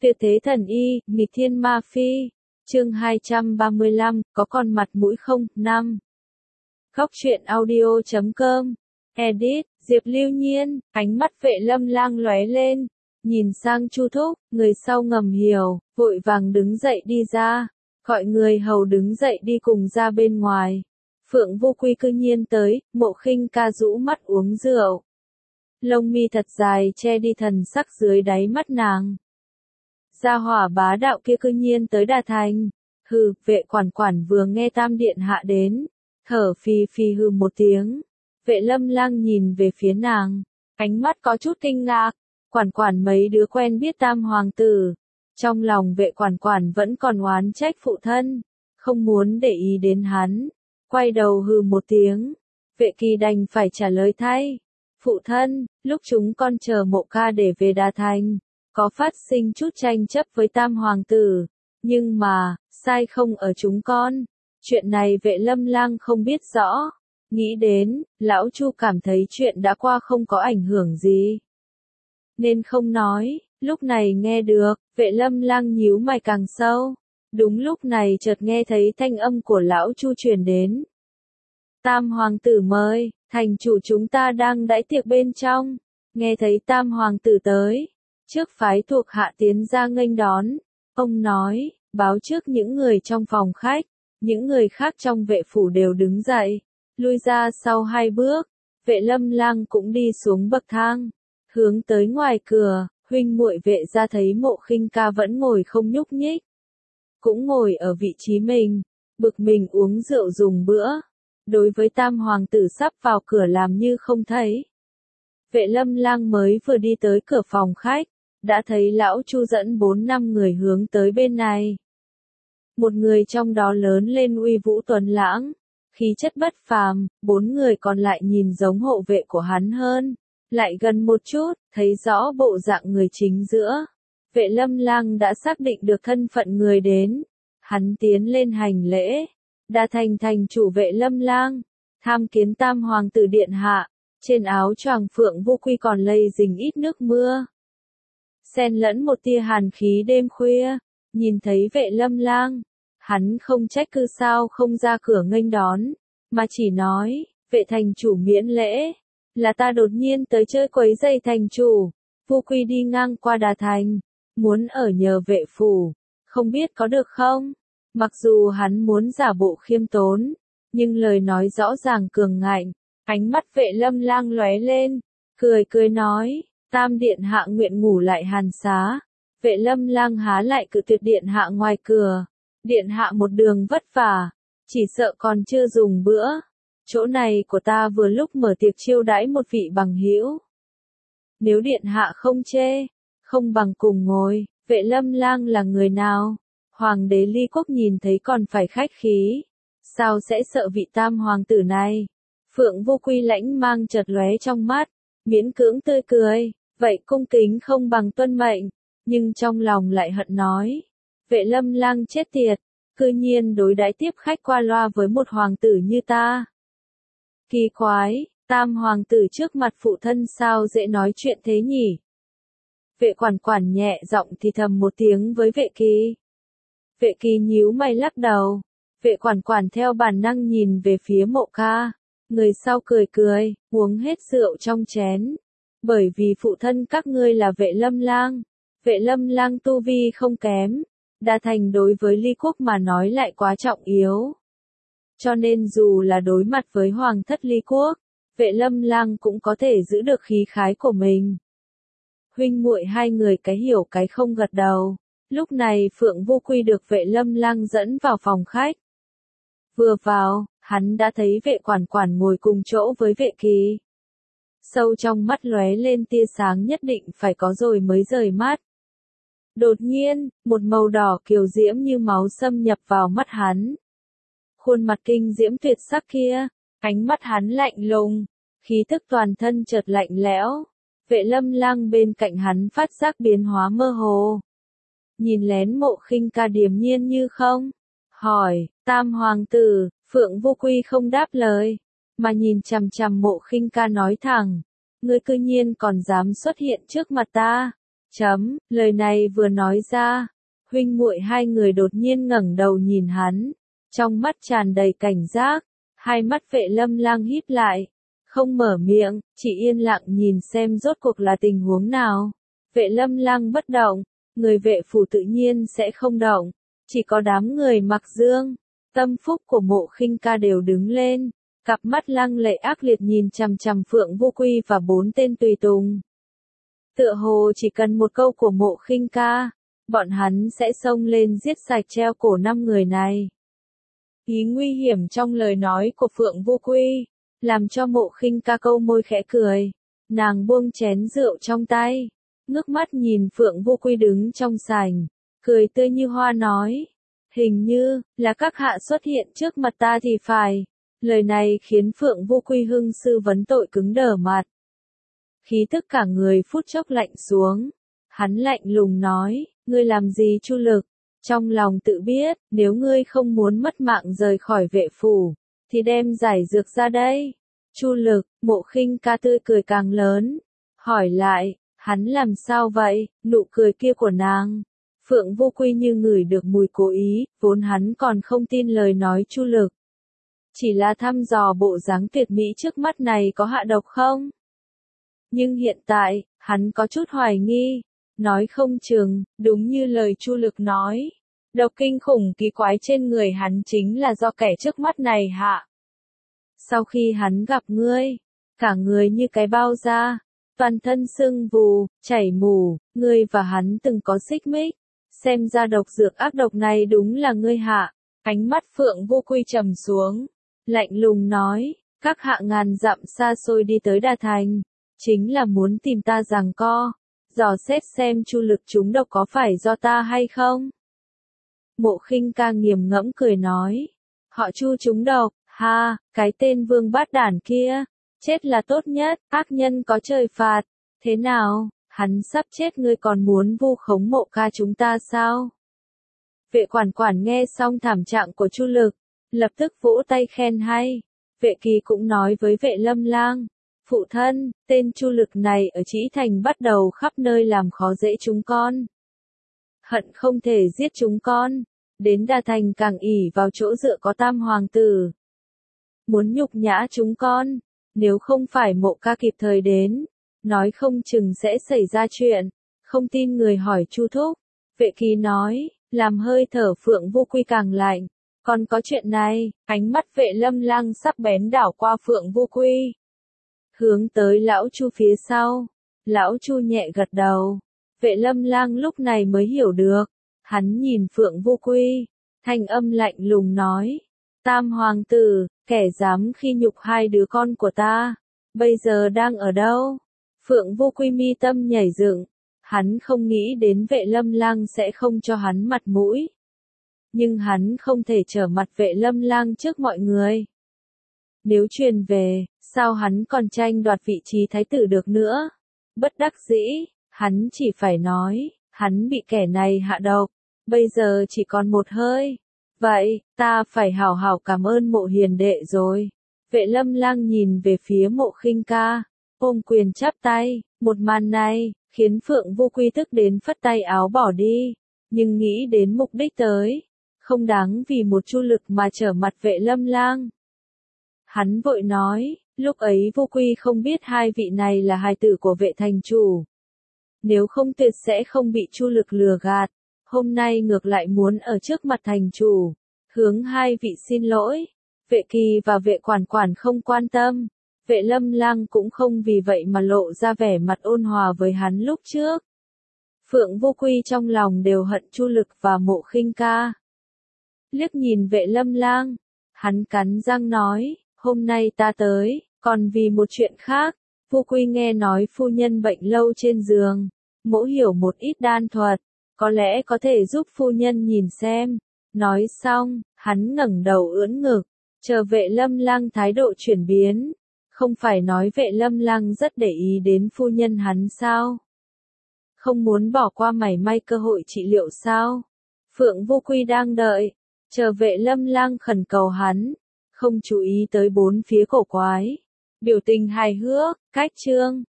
Tuyệt thế thần y, nghịch thiên ma phi. Chương 235, có còn mặt mũi không? 5. Góc truyện audio.com. Edit, Diệp Lưu Nhiên, ánh mắt Vệ Lâm Lang lóe lên, nhìn sang Chu Thúc, người sau ngầm hiểu, vội vàng đứng dậy đi ra, gọi người hầu đứng dậy đi cùng ra bên ngoài. Phượng Vô Quy cư nhiên tới, Mộ Khinh Ca rũ mắt uống rượu. Lông mi thật dài che đi thần sắc dưới đáy mắt nàng. Gia hỏa bá đạo kia cư nhiên tới Đà Thành. Hừ, Vệ quản quản vừa nghe Tam Điện hạ đến, thở phì phì hừ một tiếng. Vệ Lâm Lang nhìn về phía nàng, ánh mắt có chút kinh ngạc. Quản quản mấy đứa quen biết Tam hoàng tử. Trong lòng Vệ quản quản vẫn còn oán trách phụ thân, không muốn để ý đến hắn. Quay đầu hừ một tiếng, Vệ Kỳ đành phải trả lời thay. Phụ thân, lúc chúng con chờ Mộ ca để về Đà Thành, có phát sinh chút tranh chấp với Tam hoàng tử, nhưng mà, sai không ở chúng con. Chuyện này Vệ Lâm Lang không biết rõ. Nghĩ đến, lão Chu cảm thấy chuyện đã qua không có ảnh hưởng gì, nên không nói. Lúc này nghe được, Vệ Lâm Lang nhíu mày càng sâu. Đúng lúc này chợt nghe thấy thanh âm của lão Chu truyền đến. Tam hoàng tử mời, thành chủ chúng ta đang đãi tiệc bên trong. Nghe thấy Tam hoàng tử tới, trước phái thuộc hạ tiến ra nghênh đón. Ông nói, báo trước những người trong phòng khách, những người khác trong vệ phủ đều đứng dậy, lui ra sau 2 bước. Vệ Lâm Lang cũng đi xuống bậc thang, hướng tới ngoài cửa. Huynh muội Vệ gia thấy Mộ Khinh Ca vẫn ngồi không nhúc nhích, cũng ngồi ở vị trí mình, bực mình uống rượu dùng bữa. Đối với Tam hoàng tử sắp vào cửa làm như không thấy. Vệ Lâm Lang mới vừa đi tới cửa phòng khách, đã thấy lão Chu dẫn 4-5 người hướng tới bên này. Một người trong đó lớn lên uy vũ tuấn lãng, khí chất bất phàm, 4 người còn lại nhìn giống hộ vệ của hắn hơn. Lại gần một chút, thấy rõ bộ dạng người chính giữa. Vệ Lâm Lang đã xác định được thân phận người đến. Hắn tiến lên hành lễ. Đà Thành thành chủ Vệ Lâm Lang, tham kiến Tam hoàng tử điện hạ. Trên áo choàng Phượng Vô Quy còn lây dính ít nước mưa, xen lẫn một tia hàn khí đêm khuya. Nhìn thấy Vệ Lâm Lang, hắn không trách cứ sao không ra cửa nghênh đón, mà chỉ nói, Vệ thành chủ miễn lễ, là ta đột nhiên tới chơi quấy rầy thành chủ. Vô Quy đi ngang qua Đà Thành, muốn ở nhờ vệ phủ, không biết có được không? Mặc dù hắn muốn giả bộ khiêm tốn, nhưng lời nói rõ ràng cường ngạnh. Ánh mắt Vệ Lâm Lang lóe lên, cười cười nói, Tam điện hạ nguyện ngủ lại hàn xá. Vệ Lâm Lang há lại cự tuyệt điện hạ ngoài cửa. Điện hạ một đường vất vả, chỉ sợ còn chưa dùng bữa. Chỗ này của ta vừa lúc mở tiệc chiêu đãi một vị bằng hữu. Nếu điện hạ không chê, không bằng cùng ngồi. Vệ Lâm Lang là người nào? Hoàng đế Ly Quốc nhìn thấy còn phải khách khí, sao sẽ sợ vị Tam hoàng tử này? Phượng Vô Quy lãnh mang chợt lóe trong mắt, miễn cưỡng tươi cười, vậy cung kính không bằng tuân mệnh, nhưng trong lòng lại hận nói, Vệ Lâm Lang chết tiệt, cư nhiên đối đãi tiếp khách qua loa với một hoàng tử như ta. Kỳ quái, Tam hoàng tử trước mặt phụ thân sao dễ nói chuyện thế nhỉ? Vệ quản quản nhẹ giọng thì thầm một tiếng với Vệ Kỳ. Vệ Kỳ nhíu mày lắc đầu. Vệ quản quản theo bản năng nhìn về phía Mộ ca. Người sau cười cười, uống hết rượu trong chén. Bởi vì phụ thân các ngươi là Vệ Lâm Lang. Vệ Lâm Lang tu vi không kém. Đà Thành đối với Ly Quốc mà nói lại quá trọng yếu. Cho nên dù là đối mặt với Hoàng thất Ly Quốc, Vệ Lâm Lang cũng có thể giữ được khí khái của mình. Huynh muội 2 người cái hiểu cái không gật đầu. Lúc này Phượng Vô Quy được Vệ Lâm Lang dẫn vào phòng khách. Vừa vào, hắn đã thấy Vệ quản quản ngồi cùng chỗ với Vệ Kỳ. Sâu trong mắt lóe lên tia sáng nhất định phải có rồi mới rời mắt. Đột nhiên, một màu đỏ kiều diễm như máu xâm nhập vào mắt hắn. Khuôn mặt kinh diễm tuyệt sắc kia, ánh mắt hắn lạnh lùng, khí tức toàn thân chợt lạnh lẽo. Vệ Lâm Lang bên cạnh hắn phát giác biến hóa mơ hồ. Nhìn lén Mộ Khinh Ca điềm nhiên như không. Hỏi, Tam hoàng tử, Phượng Vô Quy không đáp lời, mà nhìn chằm chằm Mộ Khinh Ca nói thẳng, ngươi cư nhiên còn dám xuất hiện trước mặt ta. Lời này vừa nói ra, huynh muội hai người đột nhiên ngẩng đầu nhìn hắn, trong mắt tràn đầy cảnh giác, hai mắt Vệ Lâm Lang híp lại, không mở miệng, chỉ yên lặng nhìn xem rốt cuộc là tình huống nào. Vệ Lâm Lang bất động, người Vệ phủ tự nhiên sẽ không động, chỉ có đám người Mặc Dương, Tâm Phúc của Mộ Khinh Ca đều đứng lên, cặp mắt lăng lệ ác liệt nhìn chằm chằm Phượng Vô Quy và 4 tên tùy tùng. Tựa hồ chỉ cần một câu của Mộ Khinh Ca, bọn hắn sẽ xông lên giết sạch treo cổ 5 người này. Ý nguy hiểm trong lời nói của Phượng Vô Quy, làm cho Mộ Khinh Ca câu môi khẽ cười, nàng buông chén rượu trong tay, ngước mắt nhìn Phượng Vô Quy đứng trong sảnh, cười tươi như hoa nói, hình như là các hạ xuất hiện trước mặt ta thì phải. Lời này khiến Phượng Vô Quy hưng sư vấn tội cứng đờ mặt. Khí tức cả người phút chốc lạnh xuống, hắn lạnh lùng nói, ngươi làm gì Chu Lực, trong lòng tự biết, nếu ngươi không muốn mất mạng rời khỏi Vệ phủ, thì đem giải dược ra đây. Chu Lực, Mộ Khinh Ca tươi cười càng lớn, hỏi lại, hắn làm sao vậy, nụ cười kia của nàng. Phượng Vô Quy như ngửi được mùi cố ý, vốn hắn còn không tin lời nói Chu Lực. Chỉ là thăm dò bộ dáng tuyệt mỹ trước mắt này có hạ độc không? Nhưng hiện tại, hắn có chút hoài nghi, nói không chừng, đúng như lời Chu Lực nói, độc kinh khủng kỳ quái trên người hắn chính là do kẻ trước mắt này hạ. Sau khi hắn gặp ngươi, cả người như cái bao da, toàn thân sưng vù, chảy mù, ngươi và hắn từng có xích mích, xem ra độc dược ác độc này đúng là ngươi hạ. Ánh mắt Phượng Vô Quy trầm xuống, lạnh lùng nói, các hạ ngàn dặm xa xôi đi tới Đà Thành, chính là muốn tìm ta giằng co, dò xét xem Chu Lực trúng độc có phải do ta hay không. Mộ Khinh Ca nghiền ngẫm cười nói, họ Chu trúng độc, ha, cái tên vương bát đản kia, chết là tốt nhất, ác nhân có trời phạt, thế nào, hắn sắp chết ngươi còn muốn vu khống Mộ ca chúng ta sao? Vệ quản quản nghe xong thảm trạng của Chu Lực, lập tức vỗ tay khen hay. Vệ Kỳ cũng nói với Vệ Lâm Lang, phụ thân, tên Chu Lực này ở Trĩ Thành bắt đầu khắp nơi làm khó dễ chúng con. Hận không thể giết chúng con, đến Đà Thành càng ỷ vào chỗ dựa có Tam hoàng tử. Muốn nhục nhã chúng con, nếu không phải Mộ ca kịp thời đến, nói không chừng sẽ xảy ra chuyện, không tin người hỏi Chu thúc. Vệ Kỳ nói, làm hơi thở Phượng Vô Quy càng lạnh. Còn có chuyện này, ánh mắt Vệ Lâm Lang sắc bén đảo qua Phượng Vô Quy. Hướng tới lão Chu phía sau. Lão Chu nhẹ gật đầu. Vệ Lâm Lang lúc này mới hiểu được. Hắn nhìn Phượng Vô Quy. Thanh âm lạnh lùng nói. Tam hoàng tử, kẻ dám khi nhục hai đứa con của ta. Bây giờ đang ở đâu? Phượng Vô Quy mi tâm nhảy dựng. Hắn không nghĩ đến Vệ Lâm Lang sẽ không cho hắn mặt mũi. Nhưng hắn không thể trở mặt Vệ Lâm Lang trước mọi người. Nếu truyền về, sao hắn còn tranh đoạt vị trí thái tử được nữa? Bất đắc dĩ, hắn chỉ phải nói, hắn bị kẻ này hạ độc, bây giờ chỉ còn một hơi. Vậy, ta phải hảo hảo cảm ơn Mộ hiền đệ rồi. Vệ Lâm Lang nhìn về phía Mộ Khinh Ca, ôm quyền chắp tay, một màn này, khiến Phượng Vô Quy tức đến phất tay áo bỏ đi, nhưng nghĩ đến mục đích tới, không đáng vì một Chu Lực mà trở mặt Vệ Lâm Lang. Hắn vội nói, lúc ấy Vô Quy không biết hai vị này là hài tử của Vệ thành chủ. Nếu không tuyệt sẽ không bị Chu Lực lừa gạt, hôm nay ngược lại muốn ở trước mặt thành chủ, hướng hai vị xin lỗi. Vệ Kỳ và Vệ Quản Quản không quan tâm. Vệ Lâm Lang cũng không vì vậy mà lộ ra vẻ mặt ôn hòa với hắn lúc trước. Phượng Vô Quy trong lòng đều hận Chu Lực và Mộ Khinh Ca. Liếc nhìn Vệ Lâm Lang, hắn cắn răng nói, hôm nay ta tới, còn vì một chuyện khác. Vô Quy nghe nói phu nhân bệnh lâu trên giường, Mỗ hiểu một ít đan thuật, có lẽ có thể giúp phu nhân nhìn xem. Nói xong, hắn ngẩng đầu ưỡn ngực, chờ Vệ Lâm Lang thái độ chuyển biến. Không phải nói Vệ Lâm Lang rất để ý đến phu nhân hắn sao? Không muốn bỏ qua mảy may cơ hội trị liệu sao? Phượng Vô Quy đang đợi, chờ Vệ Lâm Lang khẩn cầu hắn, không chú ý tới bốn phía cổ quái. Biểu tình hài hước, cách chương.